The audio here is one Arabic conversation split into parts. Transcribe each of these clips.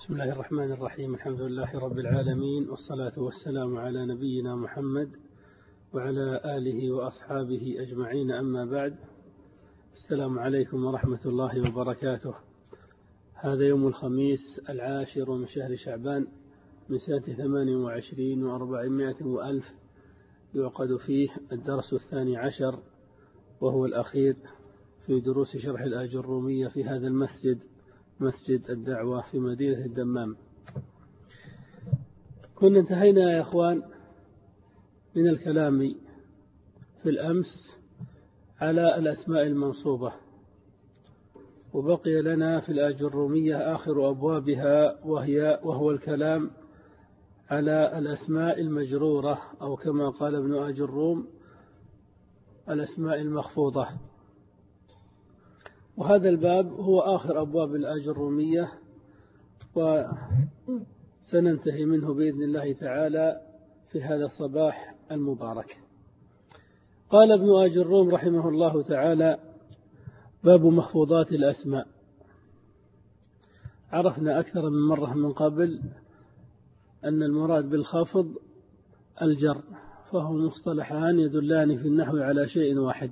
بسم الله الرحمن الرحيم. الحمد لله رب العالمين، والصلاة والسلام على نبينا محمد وعلى آله وأصحابه أجمعين، أما بعد. السلام عليكم ورحمة الله وبركاته. هذا يوم الخميس 10 من شهر شعبان من سنة 28 و400 وألف، يعقد فيه الدرس 12 وهو الأخير في دروس شرح الآجرومية في هذا المسجد، مسجد الدعوة في مدينة الدمام. كنا انتهينا يا إخوان من الكلام في الأمس على الأسماء المنصوبة، وبقي لنا في الآجرومية آخر أبوابها وهو الكلام على الأسماء المجرورة، أو كما قال ابن آجروم الأسماء المخفوضة. وهذا الباب هو آخر أبواب الآجرومية، وسننتهي منه بإذن الله تعالى في هذا الصباح المبارك. قال ابن آجروم رحمه الله تعالى: باب مخفوضات الأسماء. عرفنا أكثر من مرة من قبل أن المراد بالخفض الجر، فهو مصطلحان يدلان في النحو على شيء واحد.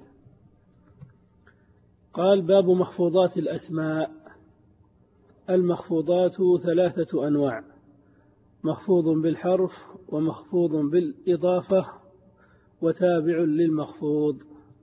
قال: باب مخفوضات الأسماء. المخفوضات 3 أنواع: مخفوض بالحرف، ومخفوض بالإضافة، وتابع للمخفوض.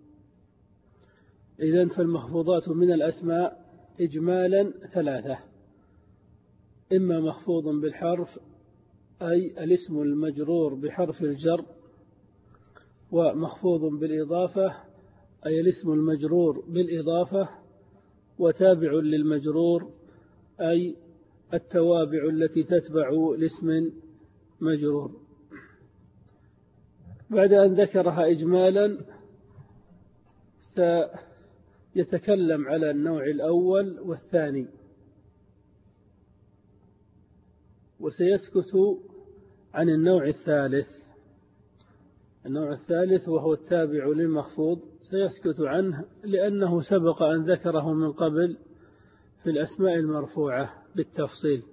إذن فالمخفوضات من الأسماء إجمالا 3: إما مخفوض بالحرف أي الاسم المجرور بحرف الجر، ومخفوض بالإضافة أي الاسم المجرور بالإضافة، وتابع للمجرور أي التوابع التي تتبع لاسم مجرور. بعد أن ذكرها إجمالا سيتكلم على النوع الأول والثاني، وسيسكت عن النوع الثالث. النوع الثالث وهو التابع للمخفوض سيسكت عنه، لأنه سبق أن ذكره من قبل في الأسماء المرفوعة بالتفصيل،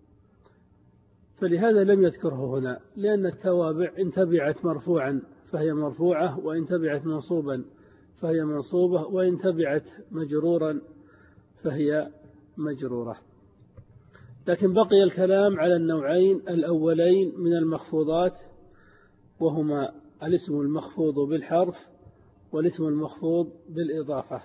فلهذا لم يذكره هنا، لأن التوابع إن تبعت مرفوعا فهي مرفوعة، وإن تبعت منصوبا فهي منصوبة، وإن تبعت مجرورا فهي مجرورة. لكن بقي الكلام على النوعين الأولين من المخفوضات، وهما الاسم المخفوض بالحرف والاسم المخفوض بالإضافة.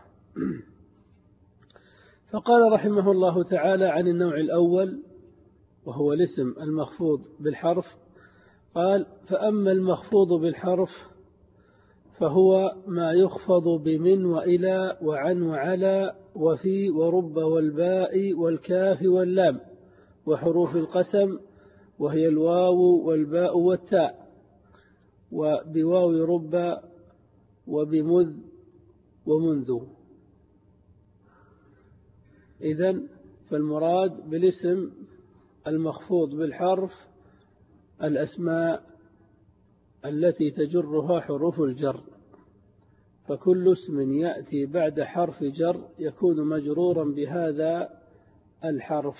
فقال رحمه الله تعالى عن النوع الأول وهو الاسم المخفوض بالحرف، قال: فأما المخفوض بالحرف فهو ما يخفض بمن وإلى وعن وعلى وفي ورب والباء والكاف واللام وحروف القسم، وهي الواو والباء والتاء، وبواو رب وبمذ ومنذ. إذن فالمراد بالاسم المخفوض بالحرف الأسماء التي تجرها حروف الجر، فكل اسم يأتي بعد حرف جر يكون مجرورا بهذا الحرف.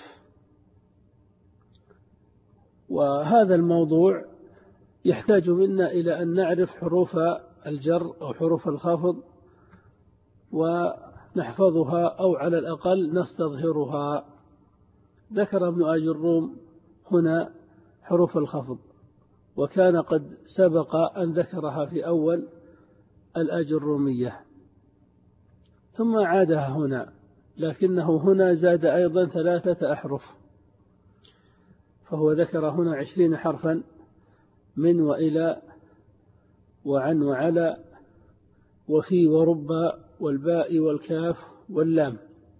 وهذا الموضوع يحتاج منا إلى أن نعرف حروف الجر أو حروف الخفض ونحفظها، أو على الأقل نستظهرها. ذكر ابن آجروم هنا حروف الخفض، وكان قد سبق أن ذكرها في أول الآجرومية، ثم عادها هنا، لكنه هنا زاد أيضا 3 أحرف، فهو ذكر هنا 20 حرفا: من وإلى وعن وعلى وفي ورب والباء والكاف واللام.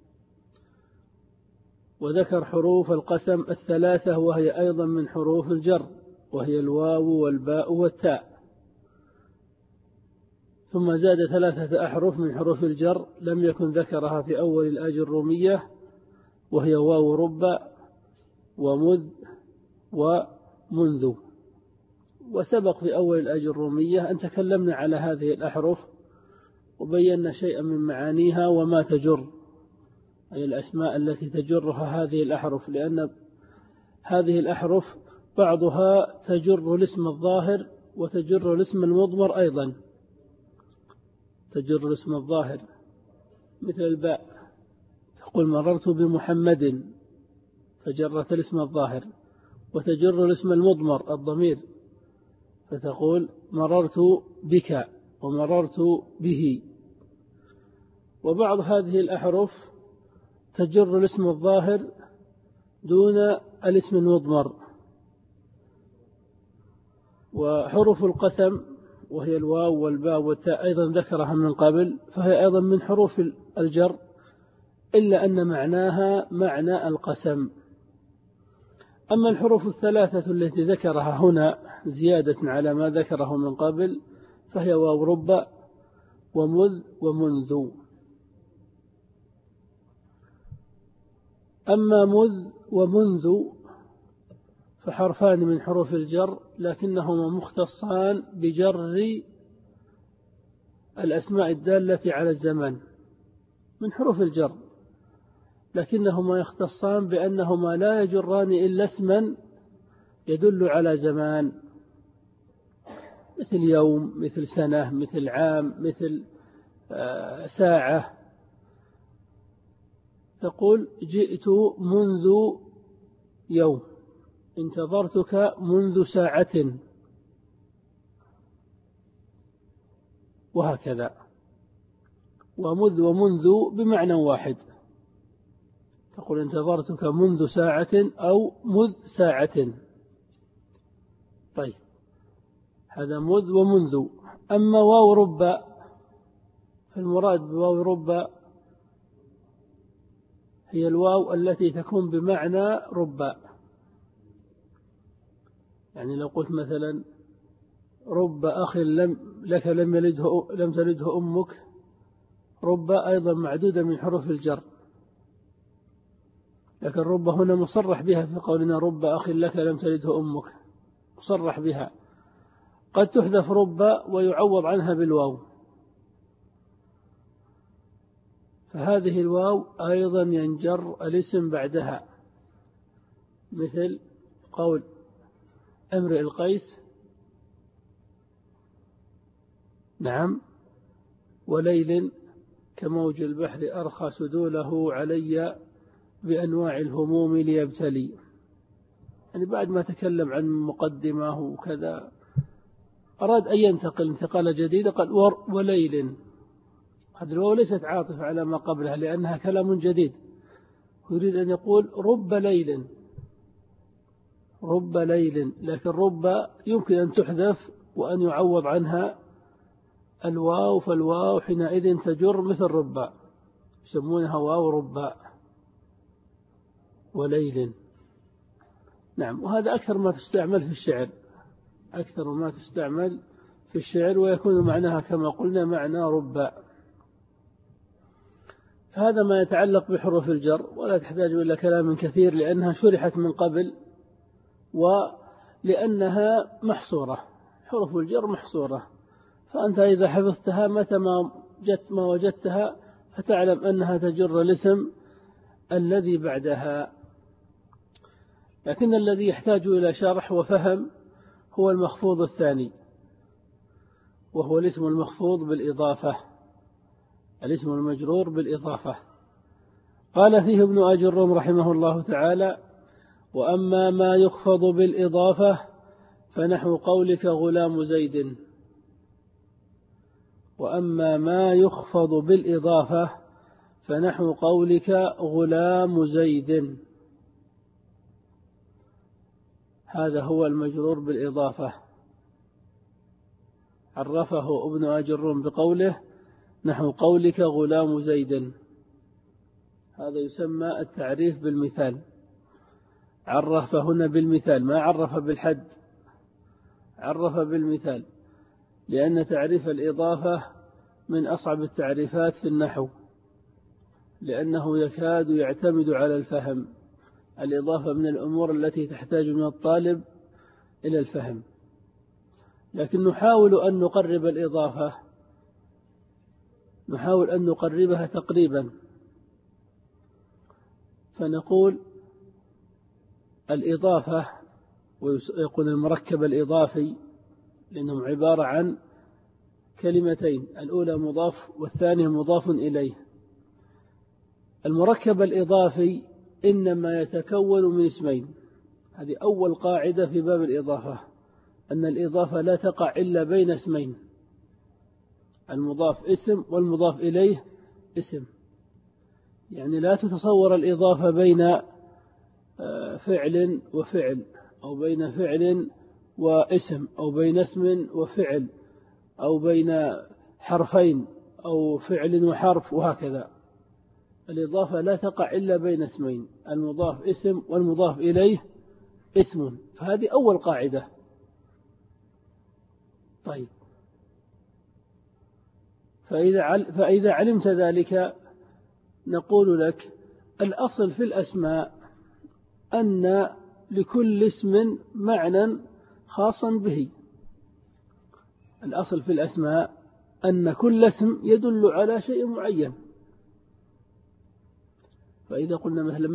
وذكر حروف القسم 3 وهي أيضا من حروف الجر، وهي الواو والباء والتاء. ثم زاد 3 أحرف من حروف الجر لم يكن ذكرها في أول الآجرومية، وهي واو رب ومذ ومنذ. وسبق في أول الآجرومية أن تكلمنا على هذه الأحرف وبينا شيئا من معانيها وما تجر، أي الأسماء التي تجرها هذه الأحرف، لأن هذه الأحرف بعضها تجر الاسم الظاهر وتجر الاسم المضمر أيضا، تجر الاسم الظاهر مثل الباء، تقول مررت بمحمد فجرت الاسم الظاهر، وتجر الاسم المضمر الضمير فتقول مررت بك ومررت به. وبعض هذه الأحرف تجر الاسم الظاهر دون الاسم المضمر. وحروف القسم وهي الواو والباء والتاء أيضا ذكرها من قبل، فهي أيضا من حروف الجر، إلا أن معناها معنى القسم. أما الحروف الثلاثة التي ذكرها هنا زيادة على ما ذكره من قبل فهي واو رب ومذ ومنذ. أما مذ ومنذ فحرفان من حروف الجر، لكنهما مختصان بجر الأسماء الدالة على الزمان من حروف الجر، لكنهما يختصان بأنهما لا يجران إلا اسما يدل على زمان، مثل يوم، مثل سنة، مثل عام، مثل ساعة. تقول جئت منذ يوم، انتظرتك منذ ساعة، وهكذا. ومذ ومنذ بمعنى واحد، تقول انتظرتك منذ ساعة أو مذ ساعة. طيب، هذا مذ ومنذ. أما واو رب فالمراد بواو رب هي الواو التي تكون بمعنى رب. يعني لو قلت مثلا رب أخ لك لم تلده أمك، رب أيضا معدودة من حروف الجر، لكن رب هنا مصرح بها في قولنا رب أخ لك لم تلده أمك، مصرح بها. قد تحذف رب ويعوض عنها بالواو، فهذه الواو أيضا ينجر الاسم بعدها، مثل قول امرئ القيس نعم وليل كموج البحر أرخى سدوله علي بأنواع الهموم ليبتلي. يعني بعد ما تكلم عن مقدمه وكذا أراد أن ينتقل انتقال جديد، قال وليل. هذه الواو ليست عاطفة على ما قبلها لأنها كلام جديد، يريد أن يقول رب ليل، رب ليل، لكن رب يمكن أن تحذف وأن يعوض عنها الواو، فالواو حينئذ تجر مثل رب، يسمونها واو رب وليل. نعم، وهذا أكثر ما تستعمل في الشعر، أكثر ما تستعمل في الشعر، ويكون معناها كما قلنا معنى رب. هذا ما يتعلق بحروف الجر، ولا تحتاج إلى كلام كثير لأنها شرحت من قبل، ولأنها محصورة، حروف الجر محصورة، فأنت إذا حفظتها متى ما وجدتها فتعلم أنها تجر الاسم الذي بعدها. لكن الذي يحتاج إلى شرح وفهم هو المخفوض الثاني، وهو الاسم المخفوض بالإضافة، الاسم المجرور بالإضافة. قال فيه ابن أجرم رحمه الله تعالى: وأما ما يخفض بالإضافة فنحو قولك غلام زيد. وأما ما يخفض بالإضافة فنحو قولك غلام زيد، هذا هو المجرور بالإضافة. عرفه ابن أجرم بقوله نحو قولك غلام زيد، هذا يسمى التعريف بالمثال، عرف هنا بالمثال، ما عرف بالحد، عرف بالمثال، لأن تعريف الإضافة من أصعب التعريفات في النحو، لأنه يكاد يعتمد على الفهم. الإضافة من الأمور التي تحتاج من الطالب إلى الفهم، لكن نحاول أن نقرب الإضافة، نحاول أن نقربها تقريبا، فنقول الإضافة ويقول المركب الإضافي لأنهم عبارة عن كلمتين، الأولى مضاف والثانية مضاف إليه. المركب الإضافي إنما يتكون من اسمين، هذه أول قاعدة في باب الإضافة، أن الإضافة لا تقع إلا بين اسمين، المضاف اسم والمضاف إليه اسم. يعني لا تتصور الإضافة بين فعل وفعل، أو بين فعل واسم، أو بين اسم وفعل، أو بين حرفين، أو فعل وحرف، وهكذا. الإضافة لا تقع إلا بين اسمين، المضاف اسم والمضاف إليه اسم، فهذه أول قاعدة. طيب، فإذا علمت ذلك نقول لك الأصل في الأسماء أن لكل اسم معنى خاصا به. الأصل في الأسماء أن كل اسم يدل على شيء معين. فإذا قلنا مثلا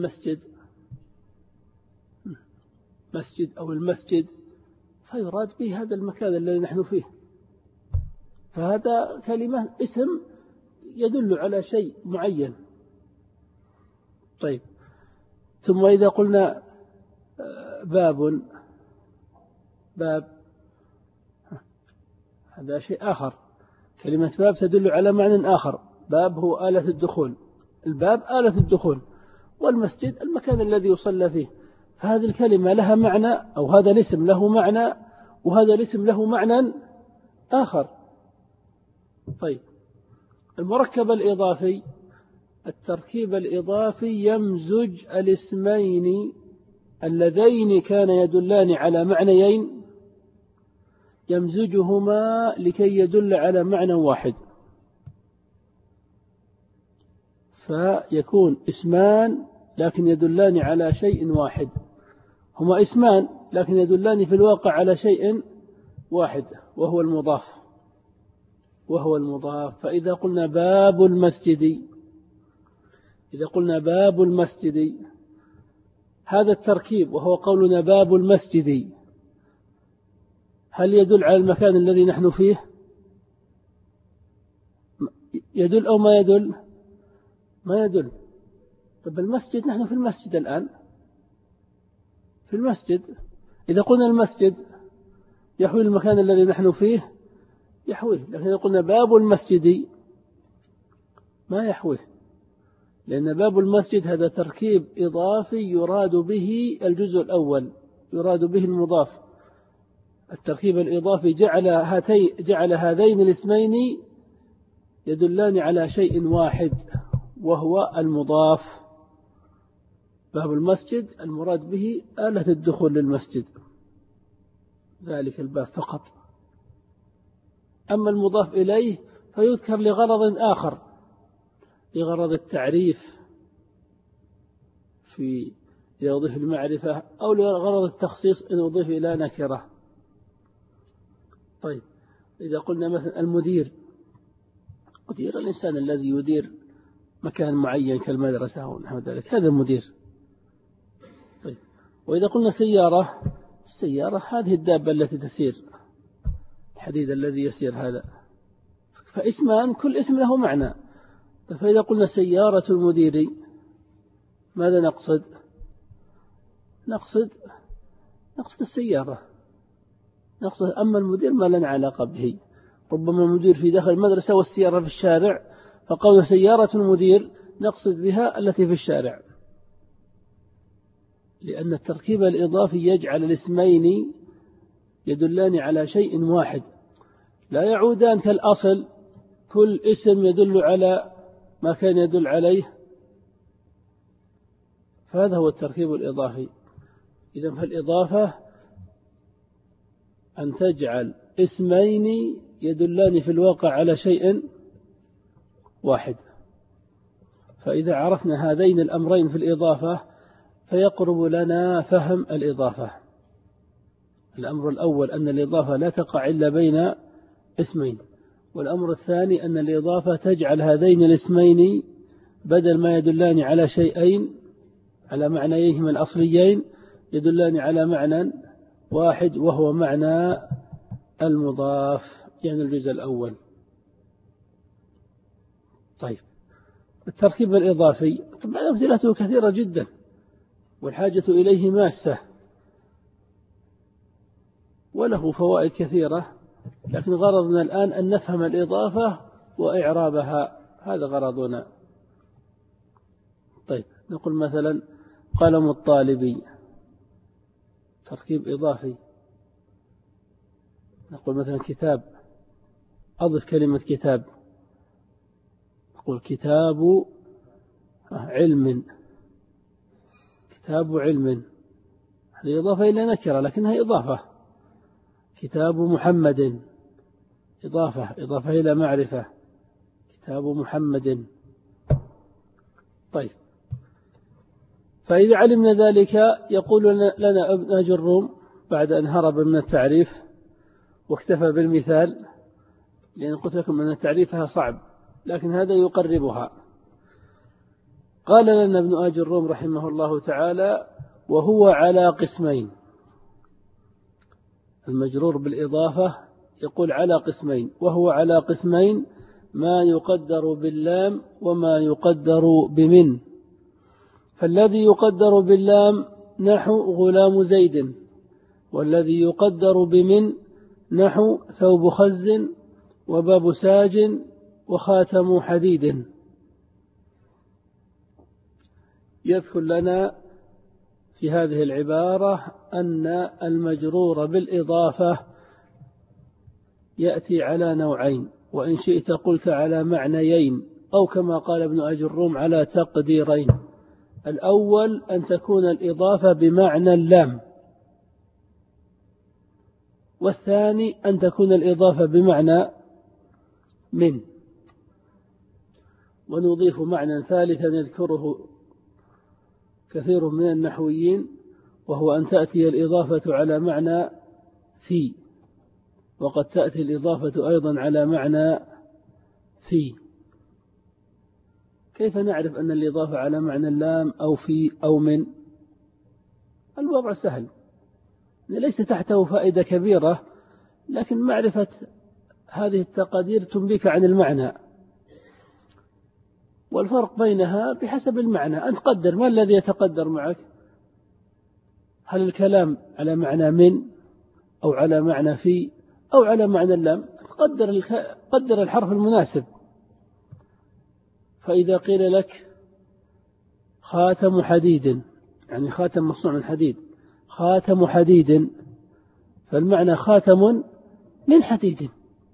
مسجد أو المسجد، فيراد به هذا المكان الذي نحن فيه، فهذا كلمة اسم يدل على شيء معين. طيب، ثم إذا قلنا باب هذا شيء آخر، كلمة باب تدل على معنى آخر. باب هو آلة الدخول، الباب آلة الدخول، والمسجد المكان الذي يصلى فيه. فهذه الكلمة لها معنى، أو هذا الاسم له معنى، وهذا الاسم له معنى آخر. طيب، المركب الإضافي، التركيب الإضافي يمزج الاسمين اللذين كان يدلان على معنيين، يمزجهما لكي يدل على معنى واحد، فيكون اسمان لكن يدلان على شيء واحد. هما اسمان لكن يدلان في الواقع على شيء واحد، وهو المضاف. فإذا قلنا باب المسجد، هذا التركيب وهو قولنا باب المسجد، هل يدل على المكان الذي نحن فيه؟ يدل أو ما يدل؟ ما يدل. طب المسجد، نحن في المسجد الآن، في المسجد. إذا قلنا المسجد يحوي المكان الذي نحن فيه، يحويه. لكن إذا قلنا باب المسجد ما يحويه، لأن باب المسجد هذا تركيب إضافي يراد به الجزء الأول، يراد به المضاف. التركيب الإضافي جعل هذين الاسمين يدلان على شيء واحد، وهو المضاف. باب المسجد المراد به آلة الدخول للمسجد، ذلك الباب فقط. أما المضاف إليه فيذكر لغرض آخر، لغرض التعريف في إذا أضيف المعرفة، أو لغرض التخصيص إن أضيف إلى نكرة. طيب، إذا قلنا مثلا المدير، مدير الإنسان الذي يدير مكان معين كالمدرسة ونحو ذلك، هذا المدير. طيب، وإذا قلنا السيارة هذه الدابة التي تسير، الحديد الذي يسير هذا، فاسمان كل اسم له معنى. فإذا قلنا سيارة المدير ماذا نقصد؟ نقصد السيارة، نقصد. أما المدير ما لنا علاقة به، ربما المدير في داخل المدرسة والسيارة في الشارع، فقول سيارة المدير نقصد بها التي في الشارع، لأن التركيب الإضافي يجعل الاسمين يدلان على شيء واحد، لا يعودان كالأصل كل اسم يدل على ما كان يدل عليه. فهذا هو التركيب الإضافي. إذن فالإضافة أن تجعل اسمين يدلان في الواقع على شيء واحد. فإذا عرفنا هذين الأمرين في الإضافة فيقرب لنا فهم الإضافة. الأمر الأول أن الإضافة لا تقع إلا بين اسمين، والأمر الثاني أن الإضافة تجعل هذين الاسمين بدل ما يدلان على شيئين على معنيهما الأصليين يدلان على معنى واحد وهو معنى المضاف، يعني الجزء الأول. طيب التركيب الإضافي طبعا أمثلته كثيرة جدا والحاجة إليه ماسة وله فوائد كثيرة، لكن غرضنا الآن أن نفهم الإضافة وإعرابها، هذا غرضنا. طيب نقول مثلا قلم الطالب، تركيب إضافي. نقول مثلا كتاب، أضف كلمة كتاب، نقول كتاب علم، كتاب علم، هذه إضافة إلى نكرة لكنها إضافة. كتاب محمد، إضافة إلى معرفة، كتاب محمد. طيب فإذا علمنا ذلك يقول لنا ابن أجي الروم بعد أن هرب من التعريف واكتفى بالمثال، لأن قلت لكم أن تعريفها صعب لكن هذا يقربها. قال لنا ابن أجي الروم رحمه الله تعالى: وهو على قسمين. المجرور بالإضافة يقول على قسمين، وهو على قسمين: ما يقدر باللام وما يقدر بمن. فالذي يقدر باللام نحو غلام زيد، والذي يقدر بمن نحو ثوب خز وباب ساج وخاتم حديد. يذكر لنا في هذه العبارة أن المجرور بالإضافة يأتي على نوعين، وإن شئت قلت على معنيين، أو كما قال ابن أجي الروم على تقديرين. الأول أن تكون الإضافة بمعنى اللام، والثاني أن تكون الإضافة بمعنى من. ونضيف معنى ثالثا يذكره كثير من النحويين، وهو أن تأتي الإضافة على معنى في، وقد تأتي الإضافة أيضا على معنى في. كيف نعرف أن الإضافة على معنى اللام أو في أو من؟ الوضع سهل، ليس تحته فائدة كبيرة، لكن معرفة هذه التقادير تنبيك عن المعنى، والفرق بينها بحسب المعنى. أنت قدر ما الذي يتقدر معك، هل الكلام على معنى من أو على معنى في أو على معنى اللام؟ قدر الحرف المناسب. فإذا قيل لك خاتم حديد، يعني خاتم مصنوع من حديد، خاتم حديد، فالمعنى خاتم من حديد.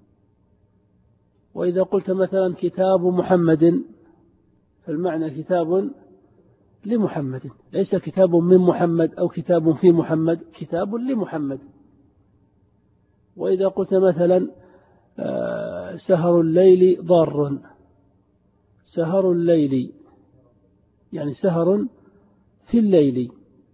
وإذا قلت مثلا كتاب محمد، فالمعنى كتاب لمحمد، ليس كتاب من محمد أو كتاب في محمد، كتاب لمحمد. وإذا قلت مثلا سهر الليل ضار، سهر الليل يعني سهر في الليل،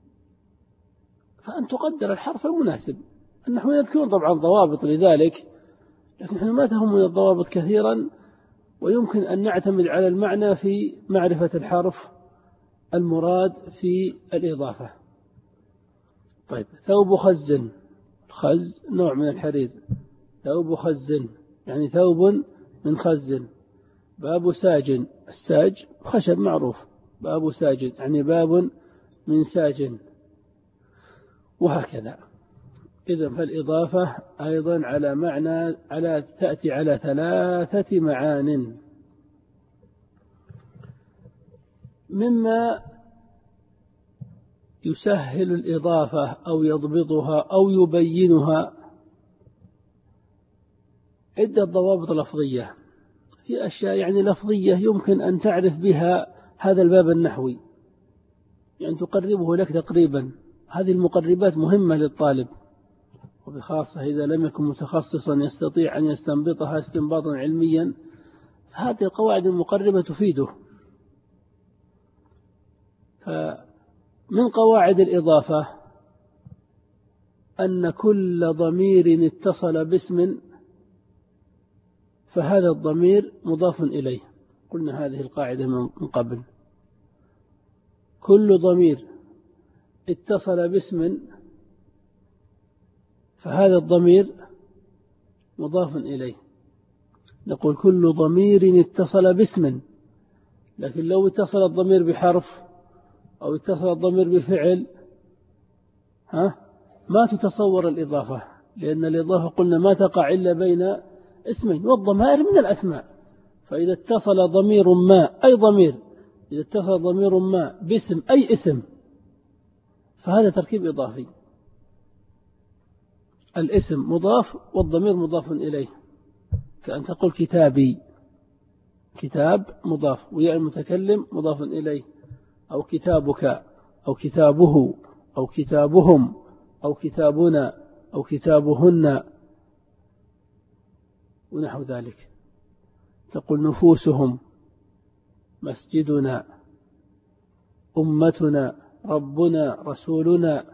فأن تقدر الحرف المناسب. نحن يذكرون طبعا ضوابط لذلك، لكن نحن ما تهمنا الضوابط كثيرا، ويمكن أن نعتمد على المعنى في معرفة الحرف المراد في الإضافة. طيب ثوب خز، خز نوع من الحرير، ثوب خز يعني ثوب من خز. باب ساج، الساج خشب معروف، باب ساج يعني باب من ساج، وهكذا. إذن فالإضافة أيضا على معنى تأتي على 3 معان. مما يسهل الإضافة أو يضبطها أو يبينها عدة ضوابط لفظية. في أشياء يعني لفظية يمكن أن تعرف بها هذا الباب النحوي، يعني تقربه لك تقريبا. هذه المقربات مهمة للطالب، وبخاصة إذا لم يكن متخصصا يستطيع أن يستنبطها استنباطا علميا، فهذه القواعد المقربة تفيده. فمن قواعد الإضافة أن كل ضمير اتصل باسم فهذا الضمير مضاف إليه. قلنا هذه القاعدة من قبل. كل ضمير اتصل باسم فهذا الضمير مضاف إليه. نقول كل ضمير اتصل باسم، لكن لو اتصل الضمير بحرف أو اتصل الضمير بفعل ما تتصور الإضافة، لأن الإضافة قلنا ما تقع إلا بين اسمين، والضمائر من الأسماء. فإذا اتصل ضمير ما أي ضمير، إذا اتصل ضمير ما باسم أي اسم فهذا تركيب إضافي. الاسم مضاف والضمير مضاف إليه، كأن تقول كتابي، كتاب مضاف وياء المتكلم مضاف إليه، أو كتابك أو كتابه أو كتابهم أو كتابنا أو كتابهن ونحو ذلك. تقول نفوسهم، مسجدنا، أمتنا، ربنا، رسولنا،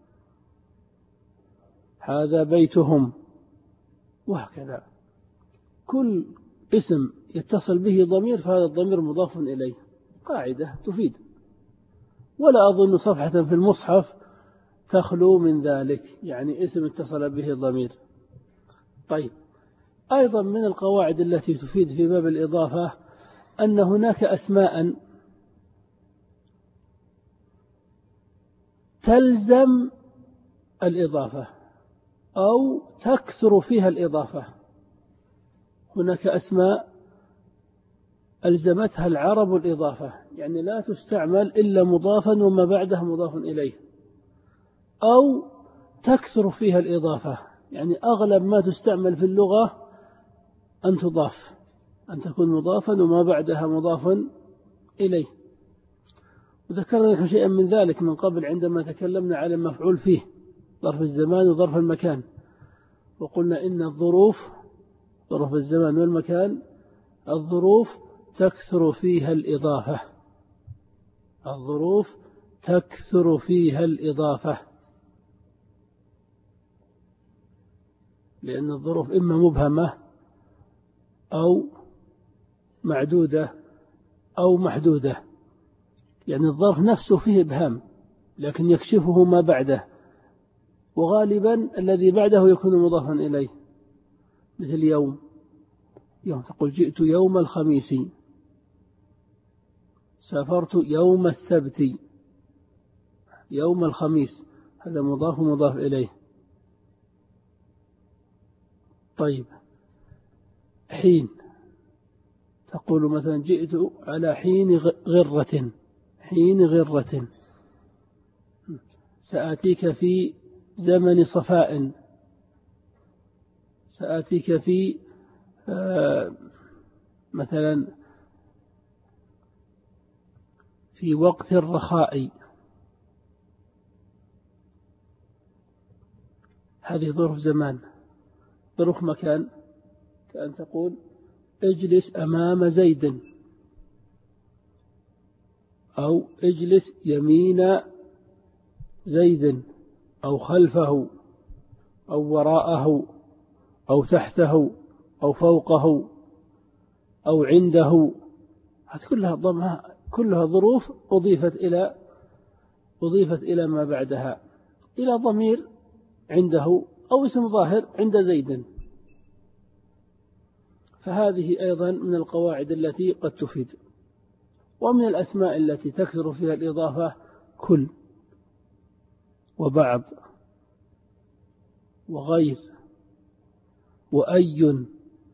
هذا بيتهم، وهكذا. كل اسم يتصل به ضمير فهذا الضمير مضاف إليه، قاعدة تفيد. ولا أظن صفحة في المصحف تخلو من ذلك، يعني اسم اتصل به ضمير. طيب، أيضا من القواعد التي تفيد في باب الإضافة أن هناك أسماء تلزم الإضافة أو تكثر فيها الإضافة. هناك أسماء ألزمتها العرب الإضافة، يعني لا تستعمل إلا مضافا وما بعده مضاف إليه، أو تكثر فيها الإضافة، يعني أغلب ما تستعمل في اللغة أن تضاف، أن تكون مضافا وما بعدها مضاف إليه. وذكرنا نحن شيئا من ذلك من قبل عندما تكلمنا على المفعول فيه، ظرف الزمان وظرف المكان، وقلنا إن الظروف، ظروف الزمان والمكان، الظروف تكثر فيها الإضافة، الظروف تكثر فيها الإضافة، لأن الظروف إما مبهمة أو معدودة أو محدودة، يعني الظرف نفسه فيه إبهام لكن يكشفه ما بعده، وغالبا الذي بعده يكون مضافا إليه، مثل يوم، يوم تقول جئت يوم الخميس، سافرت يوم السبت، يوم الخميس، هذا مضاف ومضاف إليه. طيب، حين، تقول مثلا جئت على حين غرة، حين غرة، سآتيك في زمن صفاء، سآتيك في مثلا في وقت الرخاء. هذه ظروف زمان. ظروف مكان، كأن تقول اجلس أمام زيد، أو اجلس يمين زيد، أو خلفه، أو وراءه، أو تحته، أو فوقه، أو عنده. هذه كلها ظروف أضيفت إلى ما بعدها، إلى ضمير عنده أو اسم ظاهر عند زيد. فهذه أيضا من القواعد التي قد تفيد. ومن الأسماء التي تكثر فيها الإضافة كل، وبعض، وغير، وأي،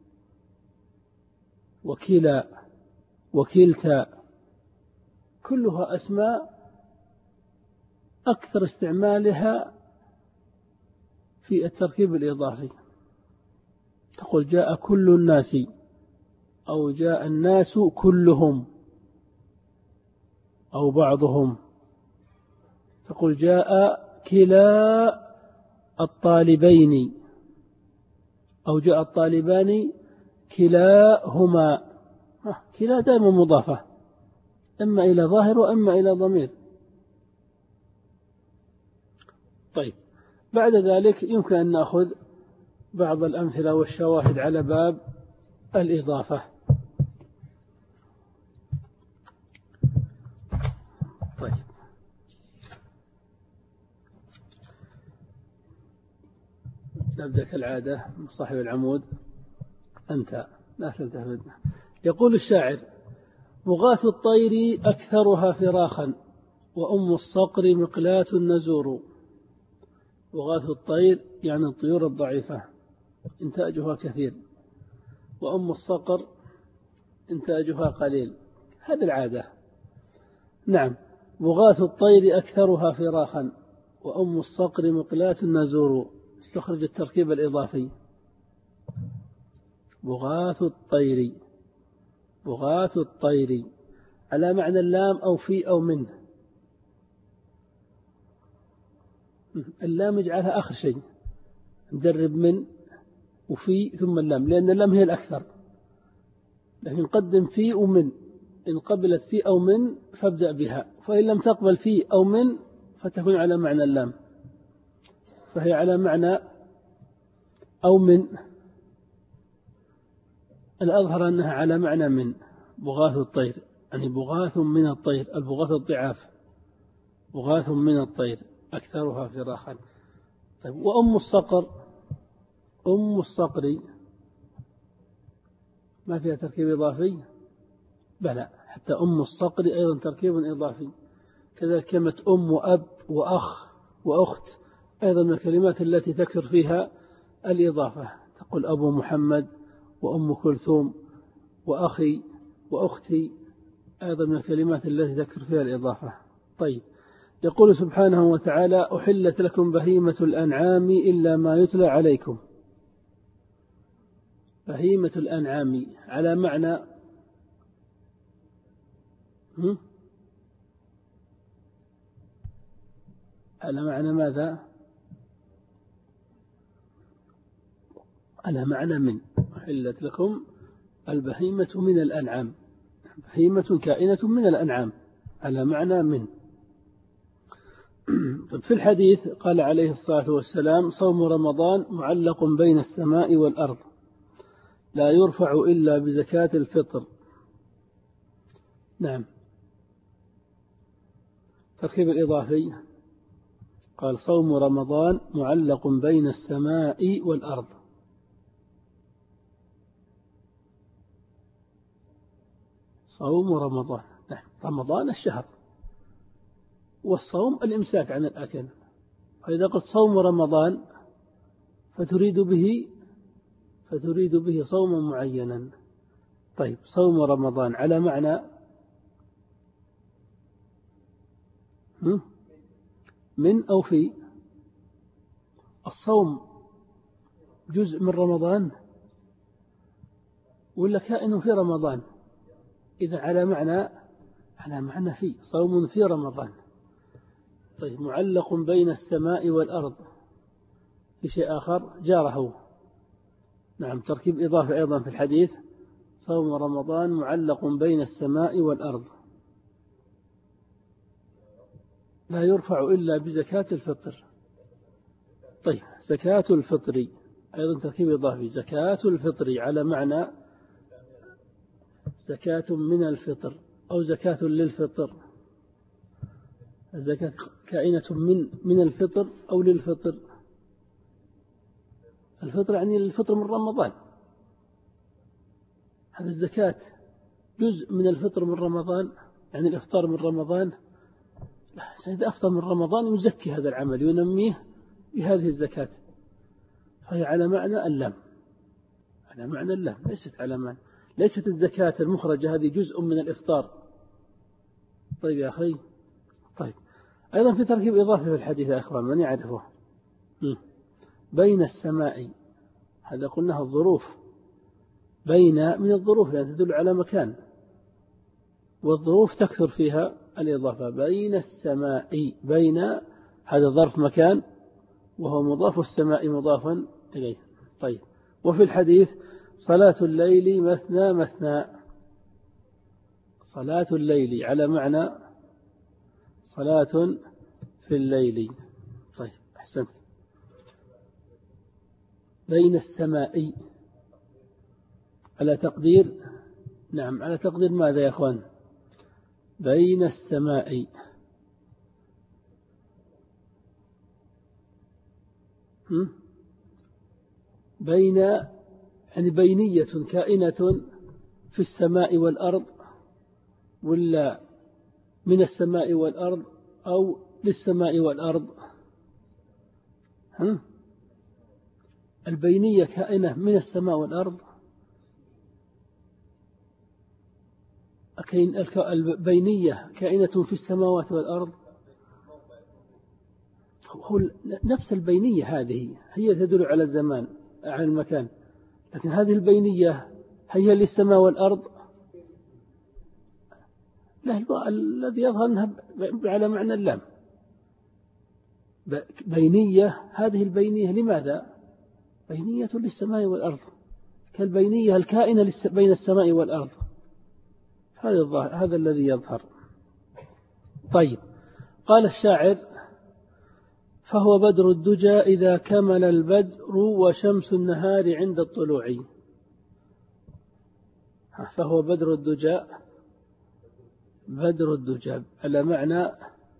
وكلا، وكلتا، كلها أسماء أكثر استعمالها في التركيب الإضافي. تقول جاء كل الناس، أو جاء الناس كلهم، أو بعضهم. تقول جاء كلا الطالبين، أو جاء الطالبان كلاهما. كلا دائما مضافة، إما إلى ظاهر وإما إلى ضمير. طيب، بعد ذلك يمكن أن نأخذ بعض الأمثلة والشواهد على باب الإضافة. طيب، نبدأ كالعادة صاحب العمود. أنت لا تلتفت. يقول الشاعر: بغاث الطير أكثرها فراخا وأم الصقر مقلاة النزور. بغاث الطير يعني الطيور الضعيفة إنتاجها كثير، وأم الصقر إنتاجها قليل، هذه العادة. نعم، بغاث الطير أكثرها فراخا وأم الصقر مقلاة النزور. استخرج التركيب الإضافي. بغاث الطير، بغاث الطير على معنى اللام أو في أو من. اللام اجعلها آخر شيء، نجرب من وفي ثم اللام، لأن اللام هي الأكثر، لكن قدم في ومن. إن قبلت في أو من فابدأ بها، فإن لم تقبل في أو من فتكون على معنى اللام، فهي على معنى أو من. الأظهر أنها على معنى من. بغاث الطير يعني بغاث من الطير، البغاث الضعاف، بغاث من الطير أكثرها فراخا. طيب، وأم الصقر، أم الصقر ما فيها تركيب إضافي؟ بلى، حتى أم الصقر أيضا تركيب إضافي. كذلك كلمة أم وأب وأخ وأخت أيضا من الكلمات التي تكثر فيها الإضافة. تقول أبو محمد وأم كلثوم وأخي وأختي، أيضا من الكلمات التي تكثر فيها الإضافة. طيب، يقول سبحانه وتعالى: أحلت لكم بهيمة الأنعام إلا ما يتلى عليكم. بهيمة الأنعام على معنى على معنى ماذا؟ على معنى من. أحلت لكم البهيمة من الأنعام، بهيمة كائنة من الأنعام، على معنى من. في الحديث قال عليه الصلاة والسلام: صوم رمضان معلق بين السماء والأرض لا يرفع إلا بزكاة الفطر. نعم، تركيب الإضافي قال: صوم رمضان معلق بين السماء والأرض. صوم رمضان، نعم، رمضان الشهر، والصوم الإمساك عن الأكل. فإذا قلت صوم رمضان فتريد به صوما معينا. طيب، صوم رمضان على معنى من أو في. الصوم جزء من رمضان ولا كائن في رمضان؟ إذا على معنى في، صوم في رمضان. طيب، معلق بين السماء والأرض، في شيء آخر جاره. نعم، تركيب إضافة أيضا في الحديث: صوم رمضان معلق بين السماء والأرض لا يرفع إلا بزكاة الفطر. طيب، زكاة الفطر أيضا تركيب إضافي. زكاة الفطر على معنى زكاة من الفطر أو زكاة للفطر. الزكاة كائنة من الفطر أو للفطر. الفطر يعني الفطر من رمضان، هذا الزكاة جزء من الفطر من رمضان، يعني الإفطار من رمضان. إذا أفطر من رمضان يزكي هذا العمل، ينميه بهذه الزكاة، فهي على معنى اللام، على معنى اللام، ليست على معنى، ليست الزكاة المخرجة هذه جزء من الإفطار. طيب يا أخي. طيب، أيضا في تركيب إضافي في الحديث يا أخوان، من يعرفه؟ بين السماء، هذا قلناها الظروف، بين من الظروف لأن تدل على مكان، والظروف تكثر فيها الإضافة. بين السماء، بين هذا ظرف مكان وهو مضاف، السماء مضافا إليه. طيب، وفي الحديث: صلاة الليل مثنى مثنى. صلاة الليل على معنى صلاة في الليل. طيب، أحسنت. بين السماء على تقدير، نعم، على تقدير ماذا يا أخوان؟ بين السماء. بين يعني بينية كائنة في السماء والأرض، ولا من السماء والأرض، أو للسماء والأرض؟ البينية كائنة من السماء والأرض، البينية كائنة في السماوات والأرض، هو نفس البينية هذه هي تدل على الزمان على المكان، لكن هذه البينية هي للسماء والأرض. لا، الذي يظهر أنها على معنى اللام. بينية، هذه البينية لماذا؟ بينية للسماء والأرض، كالبينية الكائنة بين السماء والأرض، هذا الذي يظهر. طيب، قال الشاعر: فهو بدر الدجى إذا كمل البدر وشمس النهار عند الطلوع. فهو بدر الدجى، بدر الدجى على معنى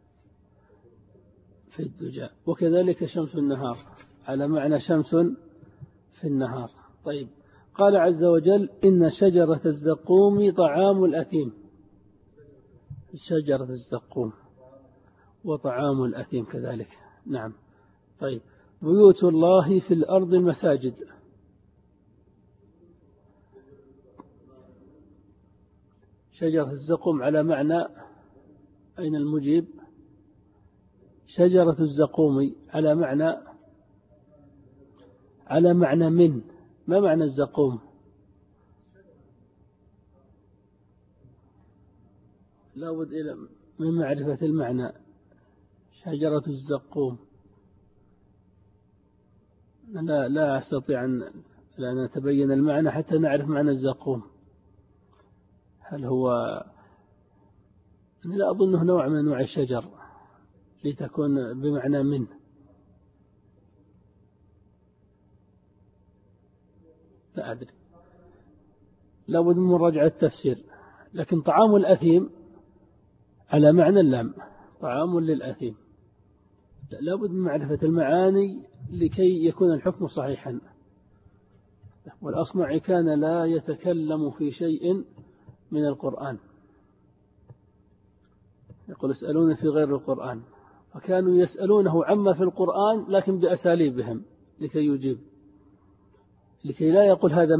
في الدجى، وكذلك شمس النهار على معنى شمس في النهار. طيب، قال عز وجل: إن شجرة الزقوم طعام الأثيم. شجرة الزقوم وطعام الأثيم كذلك. نعم. طيب، بيوت الله في الأرض مساجد. شجرة الزقوم على معنى، أين المجيب؟ شجرة الزقوم على معنى من. ما معنى الزقوم؟ لا بد من معرفة المعنى. شجرة الزقوم، لا أستطيع أن نتبين المعنى حتى نعرف معنى الزقوم. هل هو، لا أظنه نوع من أنواع الشجر لتكون بمعنى من. لا أدري، لا بد من مراجعة التفسير. لكن طعام الأثيم على معنى اللام، طعام للأثيم. لا بد من معرفة المعاني لكي يكون الحكم صحيحا. والأصمعي كان لا يتكلم في شيء من القرآن، يقول: اسألون في غير القرآن، فكانوا يسألونه عما في القرآن لكن بأساليبهم لكي يجيب، لكي لا يقول هذا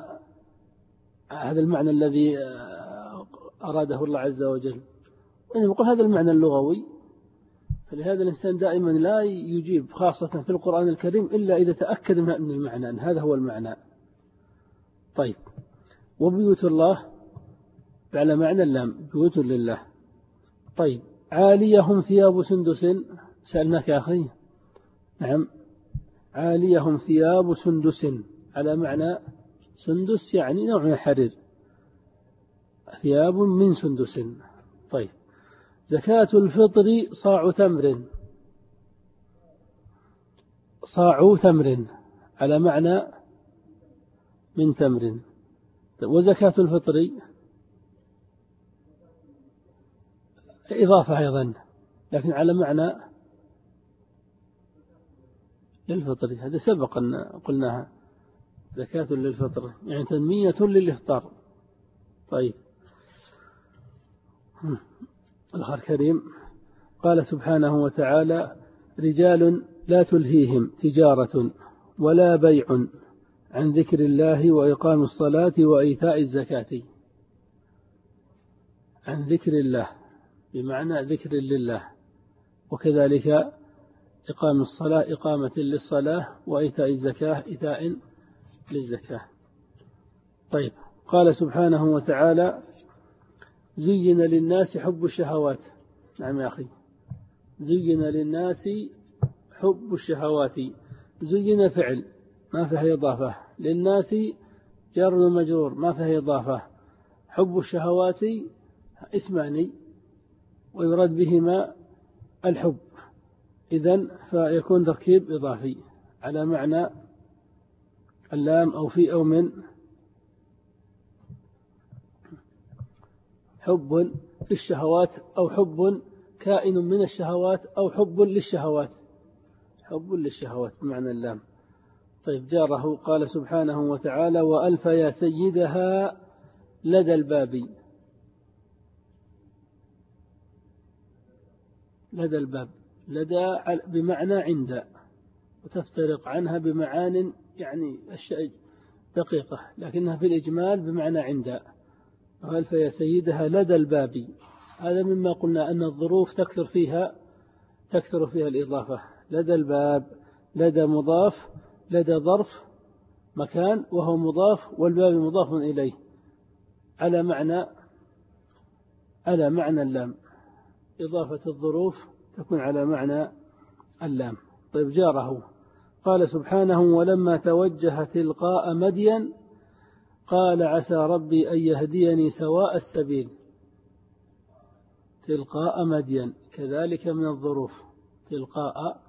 المعنى الذي أراده الله عز وجل، إنما يقول هذا المعنى اللغوي. فلهذا الإنسان دائما لا يجيب خاصة في القرآن الكريم إلا إذا تأكد من المعنى أن هذا هو المعنى. طيب، وبيوت الله على معنى اللام، بيوت لله. طيب، عاليهم ثياب سندس. سألناك يا أخي. نعم، عاليهم ثياب سندس على معنى سندس يعني نوع من الحرير، ثياب من سندس. طيب، زكاة الفطر صاع تمر. صاع تمر على معنى من تمر. وزكاة الفطر إضافة أيضا، لكن على معنى للفطر. هذا سبق أن قلناها، زكاة للفطر يعني تنمية للإفطار. طيب، الأخ الكريم قال سبحانه وتعالى: رجال لا تلهيهم تجارة ولا بيع عن ذكر الله وإقام الصلاة وإيتاء الزكاة. عن ذكر الله بمعنى ذكر لله، وكذلك إقام الصلاة إقامة للصلاة، وإيتاء الزكاة إيتاء للزكاة. طيب، قال سبحانه وتعالى: زين للناس حب الشهوات. نعم يا أخي، زين للناس حب الشهوات. زين فعل ما فيه إضافة، للناس جار ومجرور ما فيه إضافة. حب الشهوات اسمان ويراد بهما الحب، إذن فيكون تركيب إضافي على معنى اللام أو في أو من. حب في الشهوات أو حب كائن من الشهوات أو حب للشهوات، حب للشهوات بمعنى اللام. طيب جاره قال سبحانه وتعالى وألف يا سيدها لدى الباب. لدى الباب، لدى بمعنى عند، وتفترق عنها بمعان يعني الشيء دقيقة، لكنها في الإجمال بمعنى عند. وألف يا سيدها لدى الباب، هذا مما قلنا أن الظروف تكثر فيها الإضافة. لدى الباب، لدى مضاف، لدى ظرف مكان وهو مضاف، والباب مضاف إليه على معنى اللام. إضافة الظروف تكون على معنى اللام. طيب جاره قال سبحانه ولما توجه تلقاء مدين قال عسى ربي أن يهديني سواء السبيل. تلقاء مدين كذلك من الظروف، تلقاء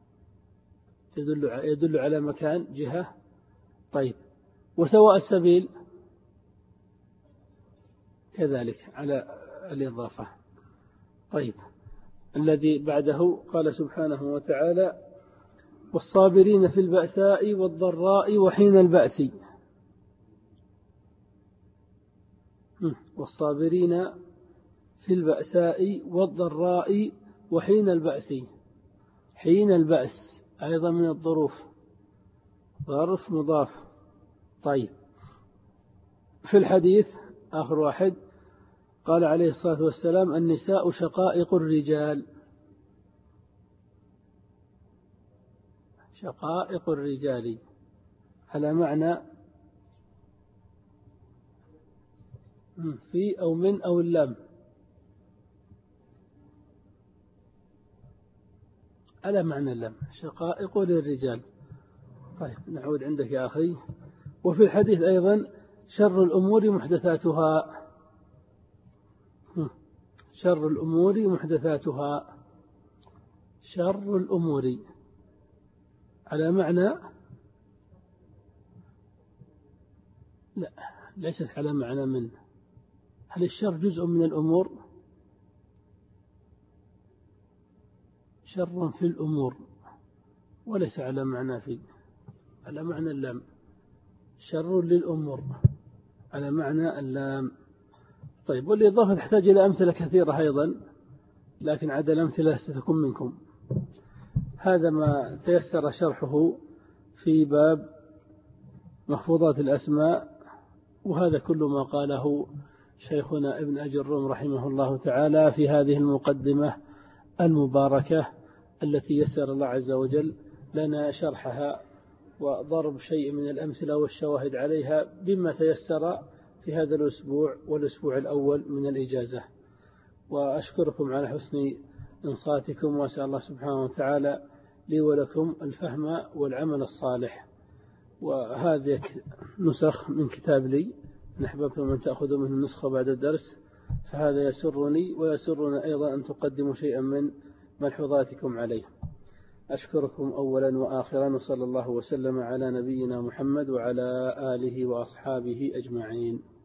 يدل على مكان جهة. طيب وسواء السبيل كذلك على الإضافة. طيب الذي بعده قال سبحانه وتعالى والصابرين في البأساء والضراء وحين البأس. والصابرين في البأساء والضراء وحين البأس. حين البأس أيضا من الظروف، ظرف مضاف. طيب في الحديث آخر واحد قال عليه الصلاة والسلام النساء شقائق الرجال. شقائق الرجال على معنى في أو من أو اللام، على معنى اللام، شقائق للرجال. طيب نعود عندك يا أخي. وفي الحديث أيضا شر الأمور محدثاتها. شر الأمور محدثاتها. شر الأمور على معنى، لا ليست على معنى من. هل الشر جزء من الأمور؟ شر في الأمور وليس على معنى في، على معنى اللام. شر للأمور على معنى اللام. طيب والإضافة تحتاج إلى أمثلة كثيرة أيضا، لكن عدا الأمثلة ستكون منكم. هذا ما تيسر شرحه في باب محفوظات الأسماء، وهذا كل ما قاله شيخنا ابن أجي الروم رحمه الله تعالى في هذه المقدمة المباركة التي يسر الله عز وجل لنا شرحها وضرب شيء من الأمثلة والشواهد عليها بما تيسر في هذا الأسبوع والأسبوع الأول من الإجازة. وأشكركم على حسن إنصاتكم، وأسأل الله سبحانه وتعالى لي ولكم الفهم والعمل الصالح. وهذه نسخ من كتاب لي، نحببكم أن تأخذوا منه النسخة بعد الدرس، فهذا يسرني ويسرنا أيضا أن تقدموا شيئا من ملحوظاتكم عليه. أشكركم أولا وآخرا، وصلى الله وسلم على نبينا محمد وعلى آله وأصحابه أجمعين.